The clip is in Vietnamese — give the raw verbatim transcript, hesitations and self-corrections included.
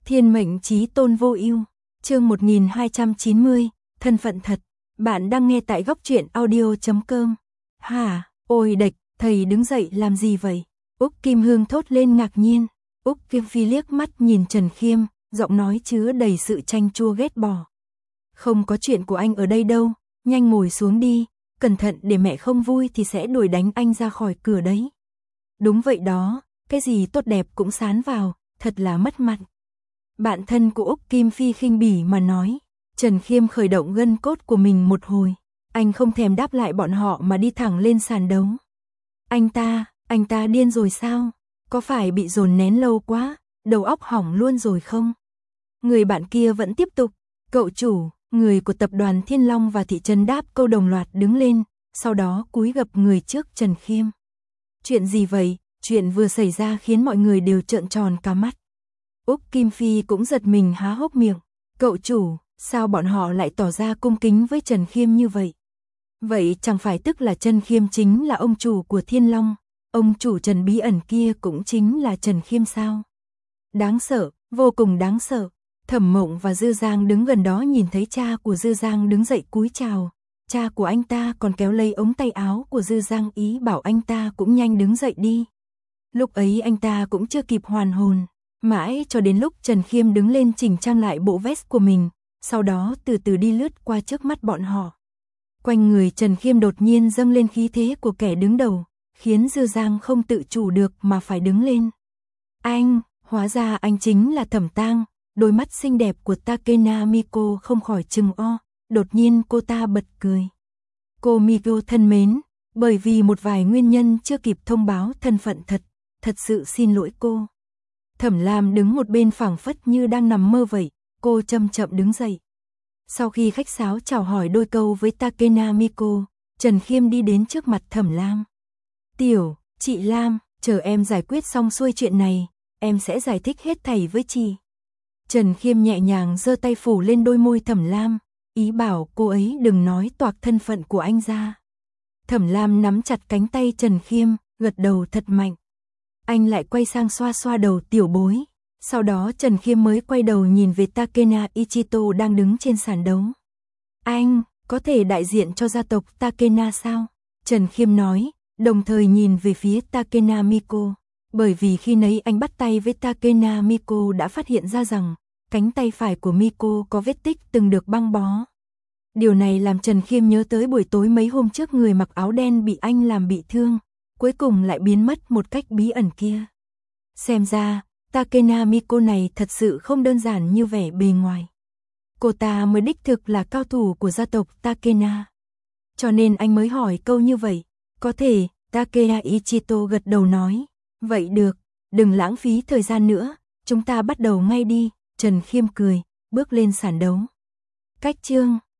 Thiên mệnh chí tôn vô ưu, chương một nghìn hai trăm chín mươi, thân phận thật. Bạn đang nghe tại góc truyện audio chấm com. Hả, ôi địch, thầy đứng dậy làm gì vậy? Úc Kim Hương thốt lên ngạc nhiên. Úc Kim Phi liếc mắt nhìn Trần Khiêm, giọng nói chứa đầy sự chanh chua ghét bỏ. Không có chuyện của anh ở đây đâu, nhanh ngồi xuống đi, cẩn thận để mẹ không vui thì sẽ đuổi đánh anh ra khỏi cửa đấy. Đúng vậy đó, cái gì tốt đẹp cũng sán vào, thật là mất mặt. Bạn thân của Úc Kim Phi khinh bỉ mà nói. Trần Khiêm khởi động gân cốt của mình một hồi, anh không thèm đáp lại bọn họ mà đi thẳng lên sàn đấu. Anh ta, anh ta điên rồi sao? Có phải bị dồn nén lâu quá, đầu óc hỏng luôn rồi không? Người bạn kia vẫn tiếp tục, cậu chủ, người của tập đoàn Thiên Long và thị trấn Đáp Câu đồng loạt đứng lên, sau đó cúi gập người trước Trần Khiêm. Chuyện gì vậy? Chuyện vừa xảy ra khiến mọi người đều trợn tròn cả mắt. Úc Kim Phi cũng giật mình há hốc miệng. Cậu chủ, sao bọn họ lại tỏ ra cung kính với Trần Khiêm như vậy? Vậy chẳng phải tức là Trần Khiêm chính là ông chủ của Thiên Long, ông chủ Trần bí ẩn kia cũng chính là Trần Khiêm sao? Đáng sợ, vô cùng đáng sợ. Thẩm Mộng và Dư Giang đứng gần đó nhìn thấy cha của Dư Giang đứng dậy cúi chào. Cha của anh ta còn kéo lấy ống tay áo của Dư Giang ý bảo anh ta cũng nhanh đứng dậy đi. Lúc ấy anh ta cũng chưa kịp hoàn hồn. Mãi cho đến lúc Trần Khiêm đứng lên chỉnh trang lại bộ vest của mình, sau đó từ từ đi lướt qua trước mắt bọn họ. Quanh người Trần Khiêm đột nhiên dâng lên khí thế của kẻ đứng đầu, khiến Dư Giang không tự chủ được mà phải đứng lên. Anh, hóa ra anh chính là Thẩm Tang, đôi mắt xinh đẹp của Takena Miko không khỏi trừng o, đột nhiên cô ta bật cười. Cô Miko thân mến, bởi vì một vài nguyên nhân chưa kịp thông báo thân phận thật, thật sự xin lỗi cô. Thẩm Lam đứng một bên phảng phất như đang nằm mơ vậy, cô chậm chậm đứng dậy. Sau khi khách sáo chào hỏi đôi câu với Takena Miko, Trần Khiêm đi đến trước mặt Thẩm Lam. Tiểu, chị Lam, chờ em giải quyết xong xuôi chuyện này, em sẽ giải thích hết thảy với chị. Trần Khiêm nhẹ nhàng giơ tay phủ lên đôi môi Thẩm Lam, ý bảo cô ấy đừng nói toạc thân phận của anh ra. Thẩm Lam nắm chặt cánh tay Trần Khiêm, gật đầu thật mạnh. Anh lại quay sang xoa xoa đầu tiểu bối. Sau đó Trần Khiêm mới quay đầu nhìn về Takena Ichito đang đứng trên sàn đấu. Anh, có thể đại diện cho gia tộc Takena sao? Trần Khiêm nói, đồng thời nhìn về phía Takena Miko. Bởi vì khi nấy anh bắt tay với Takena Miko đã phát hiện ra rằng, cánh tay phải của Miko có vết tích từng được băng bó. Điều này làm Trần Khiêm nhớ tới buổi tối mấy hôm trước người mặc áo đen bị anh làm bị thương, cuối cùng lại biến mất một cách bí ẩn kia. Xem ra, Takena Miko này thật sự không đơn giản như vẻ bề ngoài. Cô ta mới đích thực là cao thủ của gia tộc Takena. Cho nên anh mới hỏi câu như vậy. Có thể, Takena Ichito gật đầu nói. Vậy được, đừng lãng phí thời gian nữa, chúng ta bắt đầu ngay đi. Trần Khiêm cười, bước lên sàn đấu. Cách chương